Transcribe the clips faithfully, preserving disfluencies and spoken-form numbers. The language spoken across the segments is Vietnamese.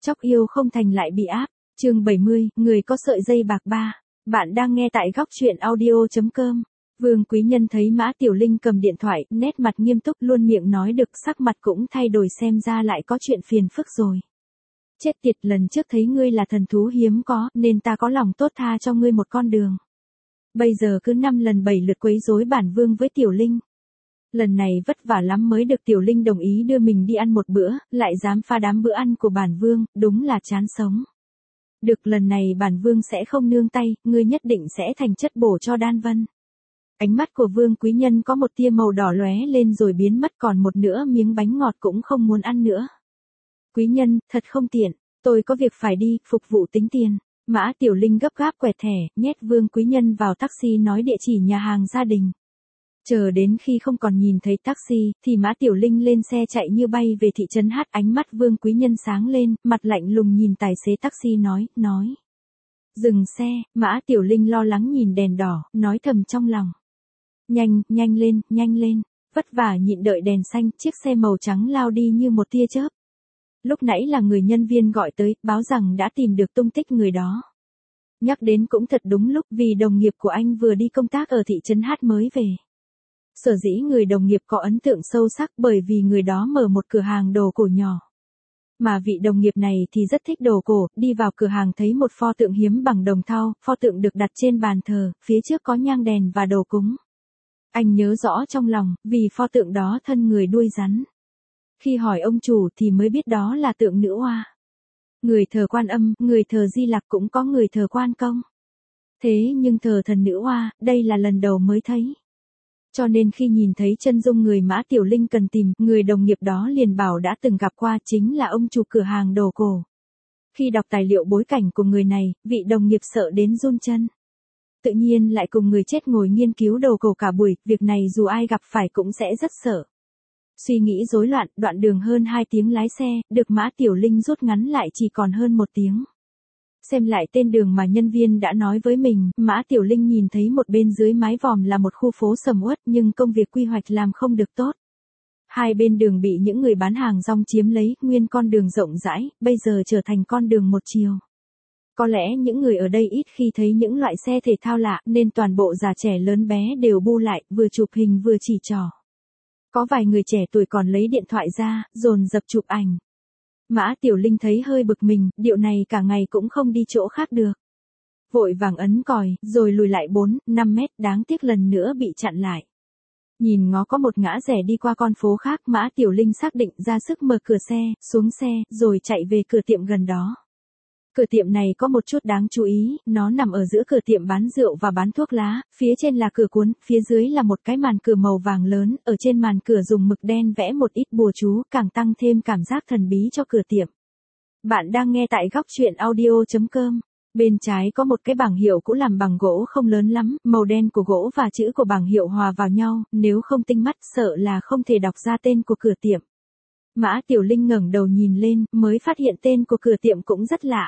Chóc yêu không thành lại bị áp. Chương bảy mươi, người có sợi dây bạc ba. Bạn đang nghe tại góc truyện audio chấm com. Vương Quý Nhân thấy Mã Tiểu Linh cầm điện thoại, nét mặt nghiêm túc luôn miệng nói được, sắc mặt cũng thay đổi, xem ra lại có chuyện phiền phức rồi. Chết tiệt, lần trước thấy ngươi là thần thú hiếm có, nên ta có lòng tốt tha cho ngươi một con đường. Bây giờ cứ năm lần bảy lượt quấy rối bản vương với Tiểu Linh. Lần này vất vả lắm mới được Tiểu Linh đồng ý đưa mình đi ăn một bữa, lại dám phá đám bữa ăn của bản vương, đúng là chán sống. Được, lần này bản vương sẽ không nương tay, ngươi nhất định sẽ thành chất bổ cho Đan Vân. Ánh mắt của Vương Quý Nhân có một tia màu đỏ lóe lên rồi biến mất, còn một nửa miếng bánh ngọt cũng không muốn ăn nữa. Quý Nhân, thật không tiện, tôi có việc phải đi, phục vụ tính tiền. Mã Tiểu Linh gấp gáp quẹt thẻ, nhét Vương Quý Nhân vào taxi, nói địa chỉ nhà hàng gia đình. Chờ đến khi không còn nhìn thấy taxi, thì Mã Tiểu Linh lên xe chạy như bay về thị trấn hát. Ánh mắt Vương Quý Nhân sáng lên, mặt lạnh lùng nhìn tài xế taxi nói, nói. Dừng xe. Mã Tiểu Linh lo lắng nhìn đèn đỏ, nói thầm trong lòng. Nhanh, nhanh lên, nhanh lên. Vất vả nhịn đợi đèn xanh, chiếc xe màu trắng lao đi như một tia chớp. Lúc nãy là người nhân viên gọi tới, báo rằng đã tìm được tung tích người đó. Nhắc đến cũng thật đúng lúc, vì đồng nghiệp của anh vừa đi công tác ở thị trấn hát mới về. Sở dĩ người đồng nghiệp có ấn tượng sâu sắc bởi vì người đó mở một cửa hàng đồ cổ nhỏ. Mà vị đồng nghiệp này thì rất thích đồ cổ, đi vào cửa hàng thấy một pho tượng hiếm bằng đồng thau, pho tượng được đặt trên bàn thờ, phía trước có nhang đèn và đồ cúng. Anh nhớ rõ trong lòng, vì pho tượng đó thân người đuôi rắn. Khi hỏi ông chủ thì mới biết đó là tượng nữ oa. Người thờ Quan Âm, người thờ Di Lặc, cũng có người thờ Quan Công. Thế nhưng thờ thần nữ oa, đây là lần đầu mới thấy. Cho nên khi nhìn thấy chân dung người Mã Tiểu Linh cần tìm, người đồng nghiệp đó liền bảo đã từng gặp qua, chính là ông chủ cửa hàng đồ cổ. Khi đọc tài liệu bối cảnh của người này, vị đồng nghiệp sợ đến run chân. Tự nhiên lại cùng người chết ngồi nghiên cứu đồ cổ cả buổi, việc này dù ai gặp phải cũng sẽ rất sợ. Suy nghĩ rối loạn, đoạn đường hơn hai tiếng lái xe, được Mã Tiểu Linh rút ngắn lại chỉ còn hơn một tiếng. Xem lại tên đường mà nhân viên đã nói với mình, Mã Tiểu Linh nhìn thấy một bên dưới mái vòm là một khu phố sầm uất, nhưng công việc quy hoạch làm không được tốt. Hai bên đường bị những người bán hàng rong chiếm lấy, nguyên con đường rộng rãi, bây giờ trở thành con đường một chiều. Có lẽ những người ở đây ít khi thấy những loại xe thể thao lạ, nên toàn bộ già trẻ lớn bé đều bu lại, vừa chụp hình vừa chỉ trỏ. Có vài người trẻ tuổi còn lấy điện thoại ra, dồn dập chụp ảnh. Mã Tiểu Linh thấy hơi bực mình, điệu này cả ngày cũng không đi chỗ khác được. Vội vàng ấn còi, rồi lùi lại bốn, năm mét, đáng tiếc lần nữa bị chặn lại. Nhìn ngó có một ngã rẽ đi qua con phố khác, Mã Tiểu Linh xác định ra sức mở cửa xe, xuống xe, rồi chạy về cửa tiệm gần đó. Cửa tiệm này có một chút đáng chú ý, nó nằm ở giữa cửa tiệm bán rượu và bán thuốc lá, phía trên là cửa cuốn, phía dưới là một cái màn cửa màu vàng lớn, ở trên màn cửa dùng mực đen vẽ một ít bùa chú, càng tăng thêm cảm giác thần bí cho cửa tiệm. Bạn đang nghe tại góc truyện audio chấm com. Bên trái có một cái bảng hiệu cũ làm bằng gỗ không lớn lắm, màu đen của gỗ và chữ của bảng hiệu hòa vào nhau, nếu không tinh mắt sợ là không thể đọc ra tên của cửa tiệm. Mã Tiểu Linh ngẩng đầu nhìn lên, mới phát hiện tên của cửa tiệm cũng rất lạ.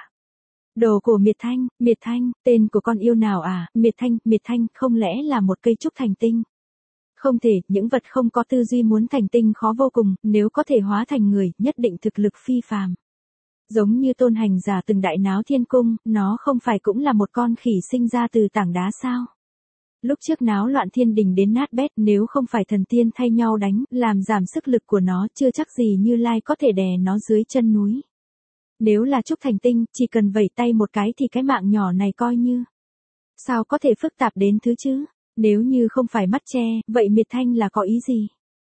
Đồ cổ Miệt Thanh. Miệt Thanh, tên của con yêu nào à? Miệt Thanh, Miệt Thanh, không lẽ là một cây trúc thành tinh? Không thể, những vật không có tư duy muốn thành tinh khó vô cùng, nếu có thể hóa thành người, nhất định thực lực phi phàm. Giống như Tôn Hành Giả từng đại náo thiên cung, nó không phải cũng là một con khỉ sinh ra từ tảng đá sao? Lúc trước náo loạn thiên đình đến nát bét, nếu không phải thần tiên thay nhau đánh, làm giảm sức lực của nó, chưa chắc gì Như Lai có thể đè nó dưới chân núi. Nếu là trúc thành tinh, chỉ cần vẩy tay một cái thì cái mạng nhỏ này coi như. Sao có thể phức tạp đến thứ chứ? Nếu như không phải mắt che, vậy Miệt Thanh là có ý gì?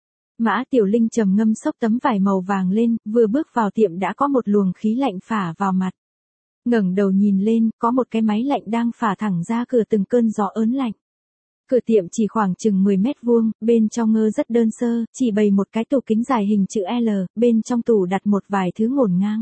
Mã Tiểu Linh trầm ngâm xốc tấm vải màu vàng lên, vừa bước vào tiệm đã có một luồng khí lạnh phả vào mặt. Ngẩng đầu nhìn lên, có một cái máy lạnh đang phả thẳng ra cửa từng cơn gió ớn lạnh. Cửa tiệm chỉ khoảng chừng mười mét vuông, bên trong ngơ rất đơn sơ, chỉ bày một cái tủ kính dài hình chữ L, bên trong tủ đặt một vài thứ ngổn ngang.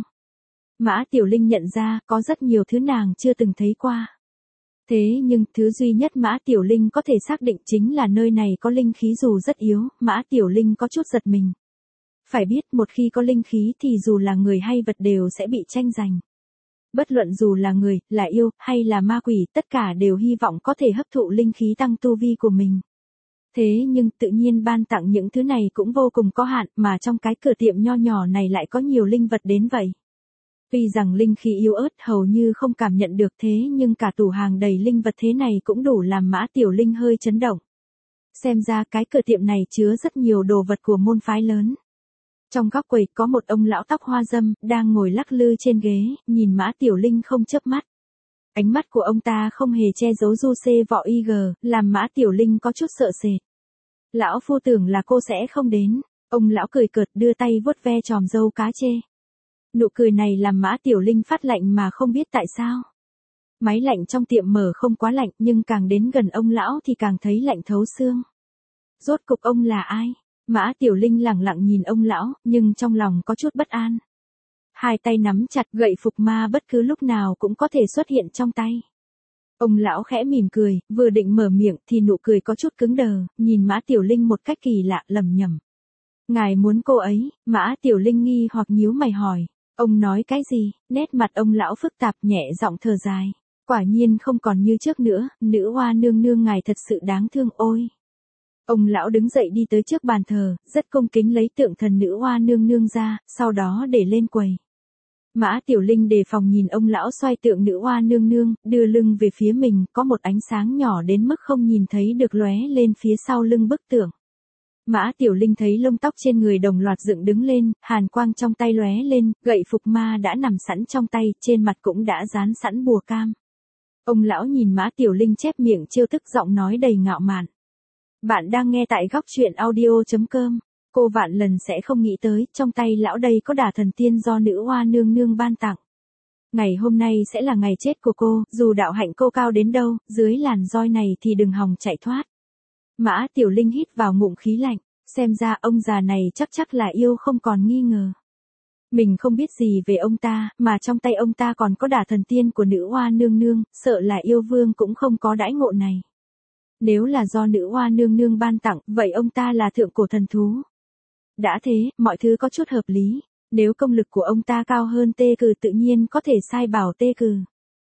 Mã Tiểu Linh nhận ra, có rất nhiều thứ nàng chưa từng thấy qua. Thế nhưng, thứ duy nhất Mã Tiểu Linh có thể xác định chính là nơi này có linh khí dù rất yếu, Mã Tiểu Linh có chút giật mình. Phải biết, một khi có linh khí thì dù là người hay vật đều sẽ bị tranh giành. Bất luận dù là người, là yêu, hay là ma quỷ, tất cả đều hy vọng có thể hấp thụ linh khí tăng tu vi của mình. Thế nhưng tự nhiên ban tặng những thứ này cũng vô cùng có hạn, mà trong cái cửa tiệm nho nhỏ này lại có nhiều linh vật đến vậy. Tuy rằng linh khí yếu ớt hầu như không cảm nhận được thế nhưng cả tủ hàng đầy linh vật thế này cũng đủ làm Mã Tiểu Linh hơi chấn động. Xem ra cái cửa tiệm này chứa rất nhiều đồ vật của môn phái lớn. Trong góc quầy có một ông lão tóc hoa râm, đang ngồi lắc lư trên ghế, nhìn Mã Tiểu Linh không chớp mắt. Ánh mắt của ông ta không hề che giấu du xê vọ y gờ, làm Mã Tiểu Linh có chút sợ sệt. Lão phu tưởng là cô sẽ không đến. Ông lão cười cợt đưa tay vuốt ve tròm râu cá chê. Nụ cười này làm Mã Tiểu Linh phát lạnh mà không biết tại sao. Máy lạnh trong tiệm mở không quá lạnh nhưng càng đến gần ông lão thì càng thấy lạnh thấu xương. Rốt cục ông là ai? Mã Tiểu Linh lẳng lặng nhìn ông lão, nhưng trong lòng có chút bất an. Hai tay nắm chặt gậy phục ma bất cứ lúc nào cũng có thể xuất hiện trong tay. Ông lão khẽ mỉm cười, vừa định mở miệng thì nụ cười có chút cứng đờ, nhìn Mã Tiểu Linh một cách kỳ lạ lẩm nhẩm. Ngài muốn cô ấy? Mã Tiểu Linh nghi hoặc nhíu mày hỏi. Ông nói cái gì? Nét mặt ông lão phức tạp nhẹ giọng thở dài. Quả nhiên không còn như trước nữa, nữ hoa nương nương ngài thật sự đáng thương ôi. Ông lão đứng dậy đi tới trước bàn thờ, rất cung kính lấy tượng thần nữ hoa nương nương ra, sau đó để lên quầy. Mã Tiểu Linh đề phòng nhìn ông lão xoay tượng nữ hoa nương nương, đưa lưng về phía mình, có một ánh sáng nhỏ đến mức không nhìn thấy được lóe lên phía sau lưng bức tượng. Mã Tiểu Linh thấy lông tóc trên người đồng loạt dựng đứng lên, hàn quang trong tay lóe lên, gậy phục ma đã nằm sẵn trong tay, trên mặt cũng đã dán sẵn bùa cam. Ông lão nhìn Mã Tiểu Linh chép miệng trêu tức giọng nói đầy ngạo mạn. Bạn đang nghe tại góc truyện audio chấm com. Cô vạn lần sẽ không nghĩ tới, trong tay lão đây có đả thần tiên do nữ hoa nương nương ban tặng. Ngày hôm nay sẽ là ngày chết của cô, dù đạo hạnh cô cao đến đâu, dưới làn roi này thì đừng hòng chạy thoát. Mã Tiểu Linh hít vào ngụm khí lạnh, xem ra ông già này chắc chắc là yêu không còn nghi ngờ. Mình không biết gì về ông ta, mà trong tay ông ta còn có đả thần tiên của nữ hoa nương nương, sợ là yêu vương cũng không có đãi ngộ này. Nếu là do nữ hoa nương nương ban tặng, vậy ông ta là thượng cổ thần thú. Đã thế, mọi thứ có chút hợp lý. Nếu công lực của ông ta cao hơn tê cừ tự nhiên có thể sai bảo tê cừ.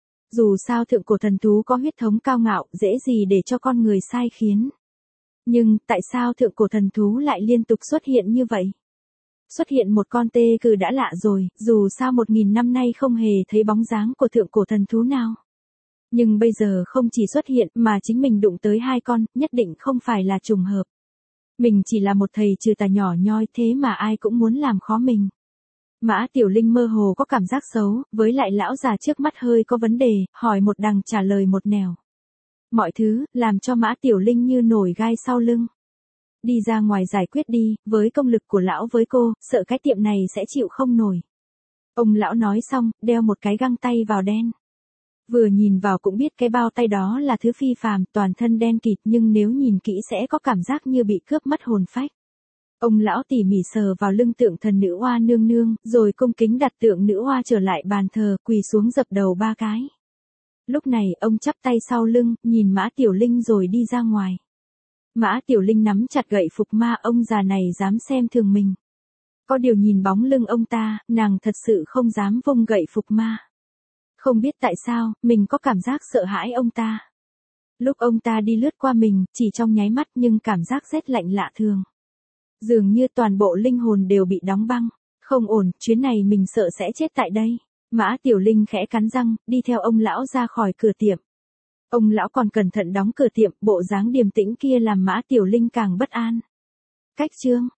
Dù sao thượng cổ thần thú có huyết thống cao ngạo, dễ gì để cho con người sai khiến. Nhưng, tại sao thượng cổ thần thú lại liên tục xuất hiện như vậy? Xuất hiện một con tê cừ đã lạ rồi, dù sao một nghìn năm nay không hề thấy bóng dáng của thượng cổ thần thú nào. Nhưng bây giờ không chỉ xuất hiện mà chính mình đụng tới hai con, nhất định không phải là trùng hợp. Mình chỉ là một thầy trừ tà nhỏ nhoi thế mà ai cũng muốn làm khó mình. Mã Tiểu Linh mơ hồ có cảm giác xấu, với lại lão già trước mắt hơi có vấn đề, hỏi một đằng trả lời một nẻo. Mọi thứ, làm cho Mã Tiểu Linh như nổi gai sau lưng. Đi ra ngoài giải quyết đi, với công lực của lão với cô, sợ cái tiệm này sẽ chịu không nổi. Ông lão nói xong, đeo một cái găng tay vào đen. Vừa nhìn vào cũng biết cái bao tay đó là thứ phi phàm, toàn thân đen kịt nhưng nếu nhìn kỹ sẽ có cảm giác như bị cướp mất hồn phách. Ông lão tỉ mỉ sờ vào lưng tượng thần nữ hoa nương nương, rồi cung kính đặt tượng nữ hoa trở lại bàn thờ, quỳ xuống dập đầu ba cái. Lúc này ông chắp tay sau lưng, nhìn Mã Tiểu Linh rồi đi ra ngoài. Mã Tiểu Linh nắm chặt gậy phục ma, ông già này dám xem thường mình. Có điều nhìn bóng lưng ông ta, nàng thật sự không dám vung gậy phục ma. Không biết tại sao, mình có cảm giác sợ hãi ông ta. Lúc ông ta đi lướt qua mình, chỉ trong nháy mắt nhưng cảm giác rét lạnh lạ thường. Dường như toàn bộ linh hồn đều bị đóng băng. Không ổn, chuyến này mình sợ sẽ chết tại đây. Mã Tiểu Linh khẽ cắn răng, đi theo ông lão ra khỏi cửa tiệm. Ông lão còn cẩn thận đóng cửa tiệm, bộ dáng điềm tĩnh kia làm Mã Tiểu Linh càng bất an. Cách chương